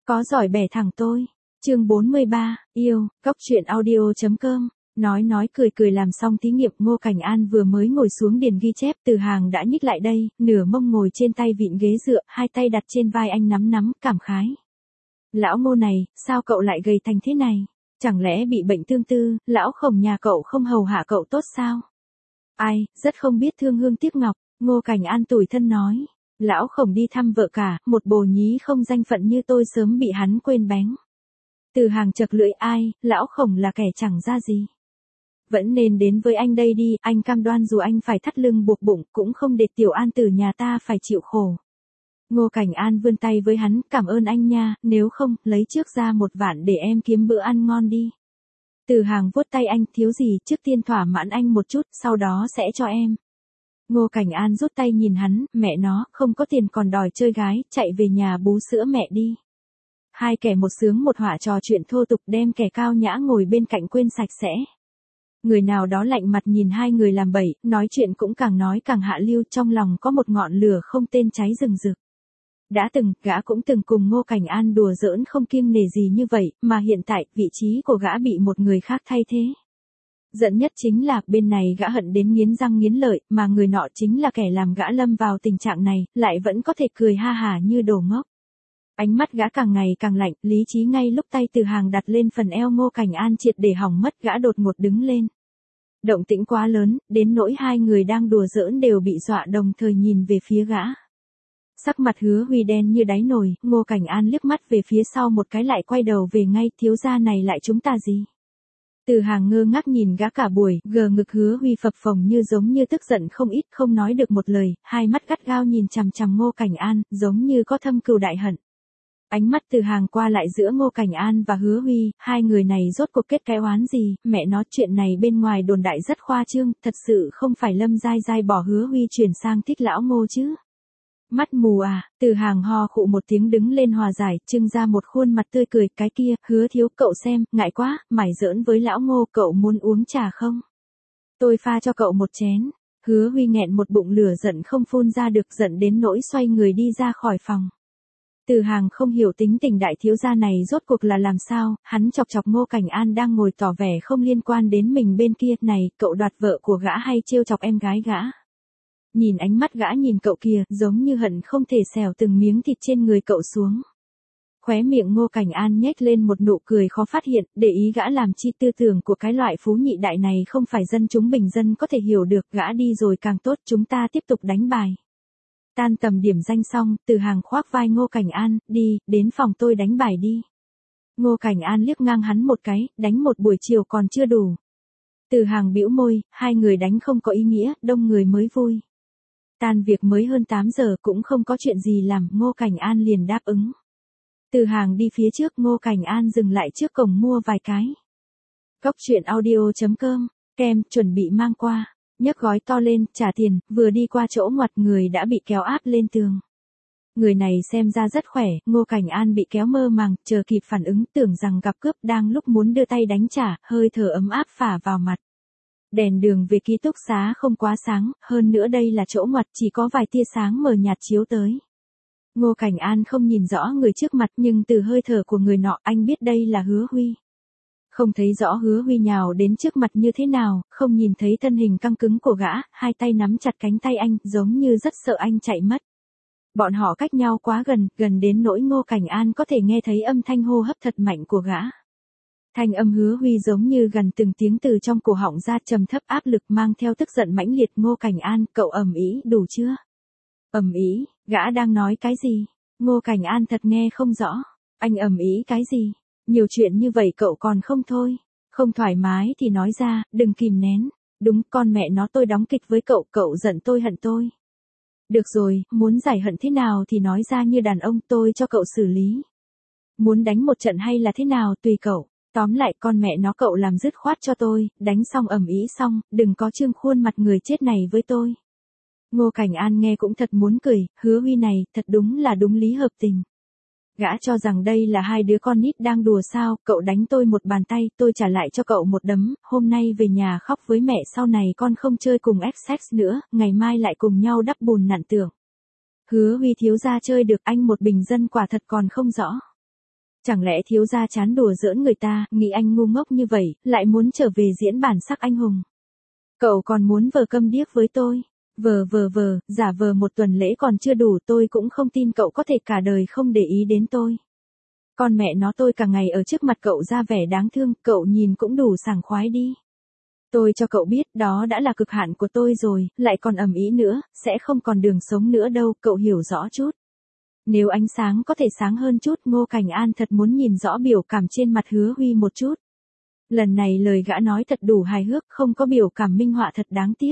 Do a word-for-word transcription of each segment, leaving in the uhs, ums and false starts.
Có giỏi bẻ thẳng tôi. Chương bốn mươi ba, yêu, góc truyện audio.com. Nói nói cười cười làm xong thí nghiệm, Ngô Cảnh An vừa mới ngồi xuống điền ghi chép, Từ Hàng đã nhích lại đây, nửa mông ngồi trên tay vịn ghế dựa, hai tay đặt trên vai anh nắm nắm, cảm khái. Lão Ngô này, sao cậu lại gầy thành thế này? Chẳng lẽ bị bệnh tương tư, lão Khổng nhà cậu không hầu hạ cậu tốt sao? Ai, rất không biết thương hương tiếc ngọc, Ngô Cảnh An tủi thân nói. Lão Khổng đi thăm vợ cả, một bồ nhí không danh phận như tôi sớm bị hắn quên bén. Từ Hàng chật lưỡi, ai, lão Khổng là kẻ chẳng ra gì. Vẫn nên đến với anh đây đi, anh cam đoan dù anh phải thắt lưng buộc bụng, cũng không để Tiểu An Tử nhà ta phải chịu khổ. Ngô Cảnh An vươn tay với hắn, cảm ơn anh nha, nếu không, lấy trước ra một vạn để em kiếm bữa ăn ngon đi. Từ Hàng vuốt tay anh, thiếu gì, trước tiên thỏa mãn anh một chút, sau đó sẽ cho em. Ngô Cảnh An rút tay nhìn hắn, mẹ nó, không có tiền còn đòi chơi gái, chạy về nhà bú sữa mẹ đi. Hai kẻ một sướng một họa trò chuyện thô tục, đem kẻ cao nhã ngồi bên cạnh quên sạch sẽ. Người nào đó lạnh mặt nhìn hai người làm bậy, nói chuyện cũng càng nói càng hạ lưu, trong lòng có một ngọn lửa không tên cháy rừng rực. Đã từng, gã cũng từng cùng Ngô Cảnh An đùa giỡn không kiêng nể gì như vậy, mà hiện tại, vị trí của gã bị một người khác thay thế. Giận nhất chính là, bên này gã hận đến nghiến răng nghiến lợi, mà người nọ chính là kẻ làm gã lâm vào tình trạng này, lại vẫn có thể cười ha hả như đồ ngốc. Ánh mắt gã càng ngày càng lạnh, lý trí ngay lúc tay Từ Hàng đặt lên phần eo Ngô Cảnh An triệt để hỏng mất, gã đột ngột đứng lên. Động tĩnh quá lớn, đến nỗi hai người đang đùa giỡn đều bị dọa đồng thời nhìn về phía gã. Sắc mặt Hứa Huy đen như đáy nồi, Ngô Cảnh An liếc mắt về phía sau một cái lại quay đầu về ngay, thiếu gia này lại chúng ta gì? Từ Hàng ngơ ngác nhìn gã cả buổi, gờ ngực Hứa Huy phập phồng như giống như tức giận không ít, không nói được một lời, hai mắt gắt gao nhìn chằm chằm Ngô Cảnh An, giống như có thâm cừu đại hận. Ánh mắt Từ Hàng qua lại giữa Ngô Cảnh An và Hứa Huy, hai người này rốt cuộc kết cái oán gì, mẹ nó chuyện này bên ngoài đồn đại rất khoa trương, thật sự không phải Lâm Giai Giai bỏ Hứa Huy chuyển sang thích lão Ngô chứ. Mắt mù à, Từ Hàng ho khụ một tiếng đứng lên hòa giải, trưng ra một khuôn mặt tươi cười, cái kia, Hứa thiếu, cậu xem, ngại quá, mải giỡn với lão Ngô, cậu muốn uống trà không? Tôi pha cho cậu một chén. Hứa Huy nghẹn một bụng lửa giận không phun ra được, giận đến nỗi xoay người đi ra khỏi phòng. Từ Hàng không hiểu tính tình đại thiếu gia này rốt cuộc là làm sao, hắn chọc chọc Ngô Cảnh An đang ngồi tỏ vẻ không liên quan đến mình bên kia, này, cậu đoạt vợ của gã hay trêu chọc em gái gã? Nhìn ánh mắt gã nhìn cậu kia, giống như hận không thể xẻo từng miếng thịt trên người cậu xuống. Khóe miệng Ngô Cảnh An nhếch lên một nụ cười khó phát hiện, để ý gã làm chi tư tưởng của cái loại phú nhị đại này không phải dân chúng bình dân có thể hiểu được, gã đi rồi càng tốt, chúng ta tiếp tục đánh bài. Tan tầm điểm danh xong, Từ Hàng khoác vai Ngô Cảnh An, đi, đến phòng tôi đánh bài đi. Ngô Cảnh An liếc ngang hắn một cái, đánh một buổi chiều còn chưa đủ. Từ Hàng bĩu môi, hai người đánh không có ý nghĩa, đông người mới vui. Tan việc mới hơn tám giờ cũng không có chuyện gì làm, Ngô Cảnh An liền đáp ứng. Từ Hàng đi phía trước, Ngô Cảnh An dừng lại trước cổng mua vài cái. Góc truyện audio.com, kem, chuẩn bị mang qua. Nhấc gói to lên, trả tiền, vừa đi qua chỗ ngoặt người đã bị kéo áp lên tường. Người này xem ra rất khỏe, Ngô Cảnh An bị kéo mơ màng, chờ kịp phản ứng, tưởng rằng gặp cướp, đang lúc muốn đưa tay đánh trả, hơi thở ấm áp phả vào mặt. Đèn đường về ký túc xá không quá sáng, hơn nữa đây là chỗ ngoặt, chỉ có vài tia sáng mờ nhạt chiếu tới. Ngô Cảnh An không nhìn rõ người trước mặt, nhưng từ hơi thở của người nọ anh biết đây là Hứa Huy. Không thấy rõ Hứa Huy nhào đến trước mặt như thế nào, không nhìn thấy thân hình căng cứng của gã, hai tay nắm chặt cánh tay anh, giống như rất sợ anh chạy mất. Bọn họ cách nhau quá gần, gần đến nỗi Ngô Cảnh An có thể nghe thấy âm thanh hô hấp thật mạnh của gã. Thanh âm Hứa Huy giống như gần từng tiếng từ trong cổ họng ra, trầm thấp áp lực mang theo tức giận mãnh liệt. Ngô Cảnh An, cậu ầm ĩ đủ chưa? Ầm ĩ, gã đang nói cái gì? Ngô Cảnh An thật nghe không rõ. Anh ầm ĩ cái gì? Nhiều chuyện như vậy cậu còn không thôi. Không thoải mái thì nói ra, đừng kìm nén. Đúng, con mẹ nó tôi đóng kịch với cậu, cậu giận tôi hận tôi. Được rồi, muốn giải hận thế nào thì nói ra như đàn ông, tôi cho cậu xử lý. Muốn đánh một trận hay là thế nào tùy cậu. Tóm lại con mẹ nó cậu làm dứt khoát cho tôi, đánh xong ầm ĩ xong, đừng có trương khuôn mặt người chết này với tôi. Ngô Cảnh An nghe cũng thật muốn cười, Hứa Huy này, thật đúng là đúng lý hợp tình. Gã cho rằng đây là hai đứa con nít đang đùa sao, cậu đánh tôi một bàn tay, tôi trả lại cho cậu một đấm, hôm nay về nhà khóc với mẹ, sau này con không chơi cùng X X nữa, ngày mai lại cùng nhau đắp bùn nặn tường. Hứa Huy thiếu gia chơi được, anh một bình dân quả thật còn không rõ. Chẳng lẽ thiếu gia chán đùa giỡn người ta, nghĩ anh ngu ngốc như vậy, lại muốn trở về diễn bản sắc anh hùng. Cậu còn muốn vờ câm điếc với tôi. Vờ vờ vờ, giả vờ một tuần lễ còn chưa đủ, tôi cũng không tin cậu có thể cả đời không để ý đến tôi. Con mẹ nó, tôi cả ngày ở trước mặt cậu ra vẻ đáng thương, cậu nhìn cũng đủ sảng khoái đi. Tôi cho cậu biết, đó đã là cực hạn của tôi rồi, lại còn ầm ĩ nữa, sẽ không còn đường sống nữa đâu, cậu hiểu rõ chút. Nếu ánh sáng có thể sáng hơn chút, Ngô Cảnh An thật muốn nhìn rõ biểu cảm trên mặt Hứa Huy một chút. Lần này lời gã nói thật đủ hài hước, không có biểu cảm minh họa thật đáng tiếc.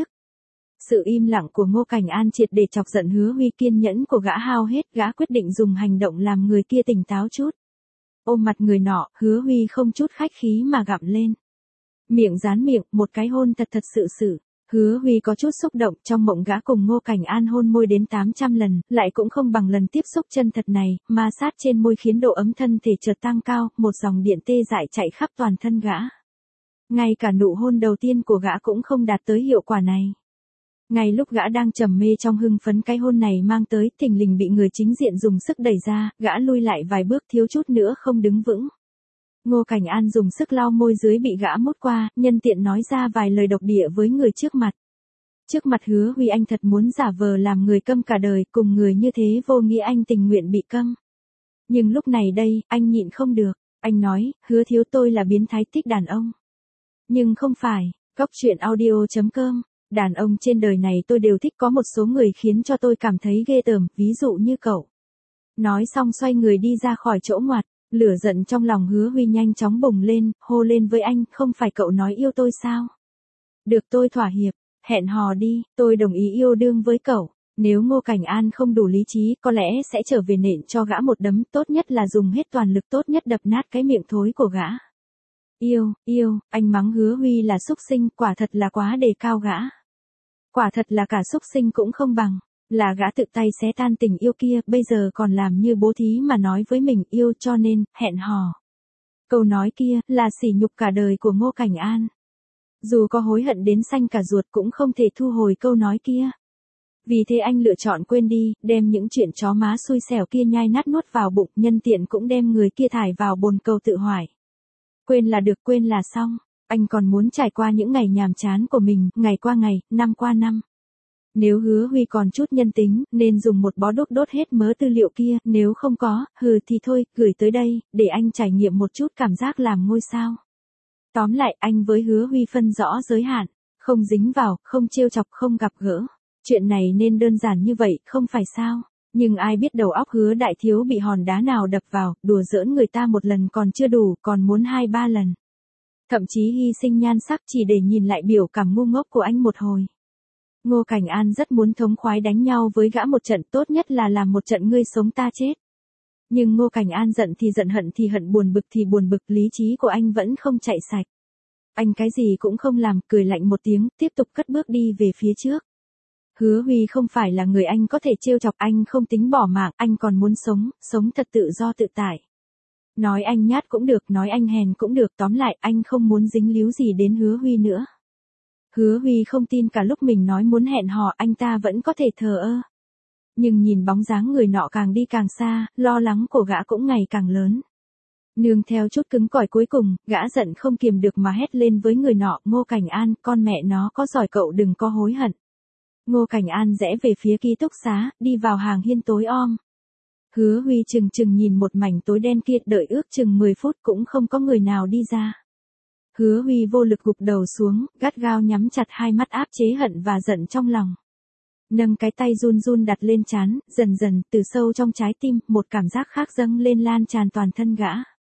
Sự im lặng của Ngô Cảnh An triệt để chọc giận Hứa Huy, kiên nhẫn của gã hao hết, gã quyết định dùng hành động làm người kia tỉnh táo chút. Ôm mặt người nọ, Hứa Huy không chút khách khí mà gặm lên. Miệng dán miệng, một cái hôn thật thật sự sự. Hứa Huy có chút xúc động, trong mộng gã cùng Ngô Cảnh An hôn môi đến tám trăm lần, lại cũng không bằng lần tiếp xúc chân thật này, ma sát trên môi khiến độ ấm thân thể chợt tăng cao, một dòng điện tê dại chạy khắp toàn thân gã. Ngay cả nụ hôn đầu tiên của gã cũng không đạt tới hiệu quả này. Ngay lúc gã đang trầm mê trong hưng phấn cái hôn này mang tới, thình lình bị người chính diện dùng sức đẩy ra, gã lui lại vài bước thiếu chút nữa không đứng vững. Ngô Cảnh An dùng sức lau môi dưới bị gã mút qua, nhân tiện nói ra vài lời độc địa với người trước mặt. Trước mặt Hứa Huy anh thật muốn giả vờ làm người câm cả đời, cùng người như thế vô nghĩa anh tình nguyện bị câm. Nhưng lúc này đây, anh nhịn không được, anh nói, Hứa thiếu, tôi là biến thái thích đàn ông. Nhưng không phải, Cóc truyện audio chấm com, đàn ông trên đời này tôi đều thích, có một số người khiến cho tôi cảm thấy ghê tởm, ví dụ như cậu. Nói xong xoay người đi ra khỏi chỗ ngoặt. Lửa giận trong lòng Hứa Huy nhanh chóng bùng lên, hô lên với anh, không phải cậu nói yêu tôi sao? Được, tôi thỏa hiệp, hẹn hò đi, tôi đồng ý yêu đương với cậu. Nếu Ngô Cảnh An không đủ lý trí, có lẽ sẽ trở về nện cho gã một đấm, tốt nhất là dùng hết toàn lực, tốt nhất đập nát cái miệng thối của gã. Yêu, yêu, anh mắng Hứa Huy là súc sinh, quả thật là quá đề cao gã. Quả thật là cả súc sinh cũng không bằng. Là gã tự tay xé tan tình yêu kia, bây giờ còn làm như bố thí mà nói với mình yêu, cho nên, hẹn hò. Câu nói kia, là sỉ nhục cả đời của Ngô Cảnh An. Dù có hối hận đến xanh cả ruột cũng không thể thu hồi câu nói kia. Vì thế anh lựa chọn quên đi, đem những chuyện chó má xui xẻo kia nhai nát nuốt vào bụng, nhân tiện cũng đem người kia thải vào bồn cầu tự hoại. Quên là được, quên là xong. Anh còn muốn trải qua những ngày nhàm chán của mình, ngày qua ngày, năm qua năm. Nếu Hứa Huy còn chút nhân tính, nên dùng một bó đuốc đốt hết mớ tư liệu kia, nếu không có, hừ thì thôi, gửi tới đây, để anh trải nghiệm một chút cảm giác làm ngôi sao. Tóm lại, anh với Hứa Huy phân rõ giới hạn, không dính vào, không trêu chọc, không gặp gỡ. Chuyện này nên đơn giản như vậy, không phải sao? Nhưng ai biết đầu óc Hứa đại thiếu bị hòn đá nào đập vào, đùa giỡn người ta một lần còn chưa đủ, còn muốn hai ba lần. Thậm chí hy sinh nhan sắc chỉ để nhìn lại biểu cảm ngu ngốc của anh một hồi. Ngô Cảnh An rất muốn thống khoái đánh nhau với gã một trận, tốt nhất là làm một trận ngươi sống ta chết. Nhưng Ngô Cảnh An giận thì giận, hận thì hận, buồn bực thì buồn bực, lý trí của anh vẫn không chạy sạch. Anh cái gì cũng không làm, cười lạnh một tiếng, tiếp tục cất bước đi về phía trước. Hứa Huy không phải là người anh có thể trêu chọc, anh không tính bỏ mạng, anh còn muốn sống, sống thật tự do tự tại. Nói anh nhát cũng được, nói anh hèn cũng được, tóm lại anh không muốn dính líu gì đến Hứa Huy nữa. Hứa Huy không tin cả lúc mình nói muốn hẹn hò anh ta vẫn có thể thờ ơ. Nhưng nhìn bóng dáng người nọ càng đi càng xa, lo lắng của gã cũng ngày càng lớn. Nương theo chút cứng cỏi cuối cùng, gã giận không kiềm được mà hét lên với người nọ, Ngô Cảnh An, con mẹ nó có giỏi cậu đừng có hối hận. Ngô Cảnh An rẽ về phía ký túc xá, đi vào hàng hiên tối om. Hứa Huy chừng chừng nhìn một mảnh tối đen kia, đợi ước chừng mười phút cũng không có người nào đi ra. Hứa Huy vô lực gục đầu xuống, gắt gao nhắm chặt hai mắt áp chế hận và giận trong lòng. Nâng cái tay run run đặt lên trán, dần dần, từ sâu trong trái tim, một cảm giác khác dâng lên lan tràn toàn thân gã.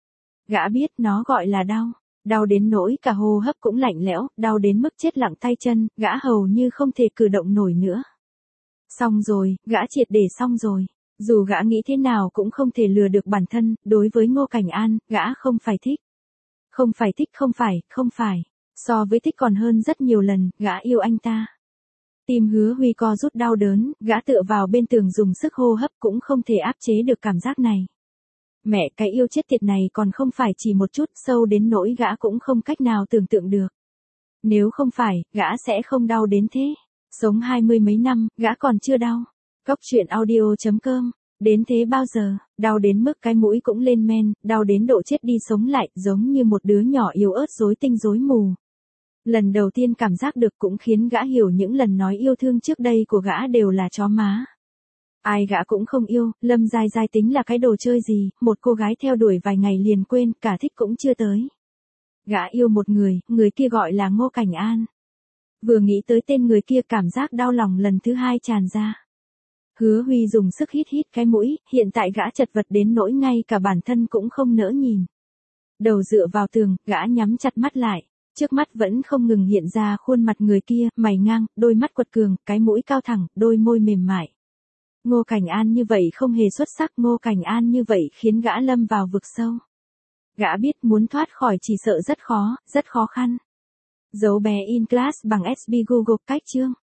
Gã biết nó gọi là đau, đau đến nỗi cả hô hấp cũng lạnh lẽo, đau đến mức chết lặng tay chân, gã hầu như không thể cử động nổi nữa. Xong rồi, gã triệt để xong rồi. Dù gã nghĩ thế nào cũng không thể lừa được bản thân, đối với Ngô Cảnh An, gã không phải thích. Không phải thích, không phải, không phải. So với thích còn hơn rất nhiều lần, gã yêu anh ta. Tim Hứa Huy co rút đau đớn, gã tựa vào bên tường dùng sức hô hấp cũng không thể áp chế được cảm giác này. Mẹ, cái yêu chết tiệt này còn không phải chỉ một chút, sâu đến nỗi gã cũng không cách nào tưởng tượng được. Nếu không phải, gã sẽ không đau đến thế. Sống hai mươi mấy năm, gã còn chưa đau. Cóc truyện audio chấm com Đến thế bao giờ, đau đến mức cái mũi cũng lên men, đau đến độ chết đi sống lại, giống như một đứa nhỏ yếu ớt rối tinh rối mù. Lần đầu tiên cảm giác được cũng khiến gã hiểu những lần nói yêu thương trước đây của gã đều là chó má. Ai gã cũng không yêu, Lâm Giai Giai tính là cái đồ chơi gì, một cô gái theo đuổi vài ngày liền quên, cả thích cũng chưa tới. Gã yêu một người, người kia gọi là Ngô Cảnh An. Vừa nghĩ tới tên người kia cảm giác đau lòng lần thứ hai tràn ra. Hứa Huy dùng sức hít hít cái mũi, hiện tại gã chật vật đến nỗi ngay cả bản thân cũng không nỡ nhìn. Đầu dựa vào tường, gã nhắm chặt mắt lại. Trước mắt vẫn không ngừng hiện ra khuôn mặt người kia, mày ngang, đôi mắt quật cường, cái mũi cao thẳng, đôi môi mềm mại. Ngô Cảnh An như vậy không hề xuất sắc, Ngô Cảnh An như vậy khiến gã lâm vào vực sâu. Gã biết muốn thoát khỏi chỉ sợ rất khó, rất khó khăn. Dấu bé in class bằng ét bê Google cách chương.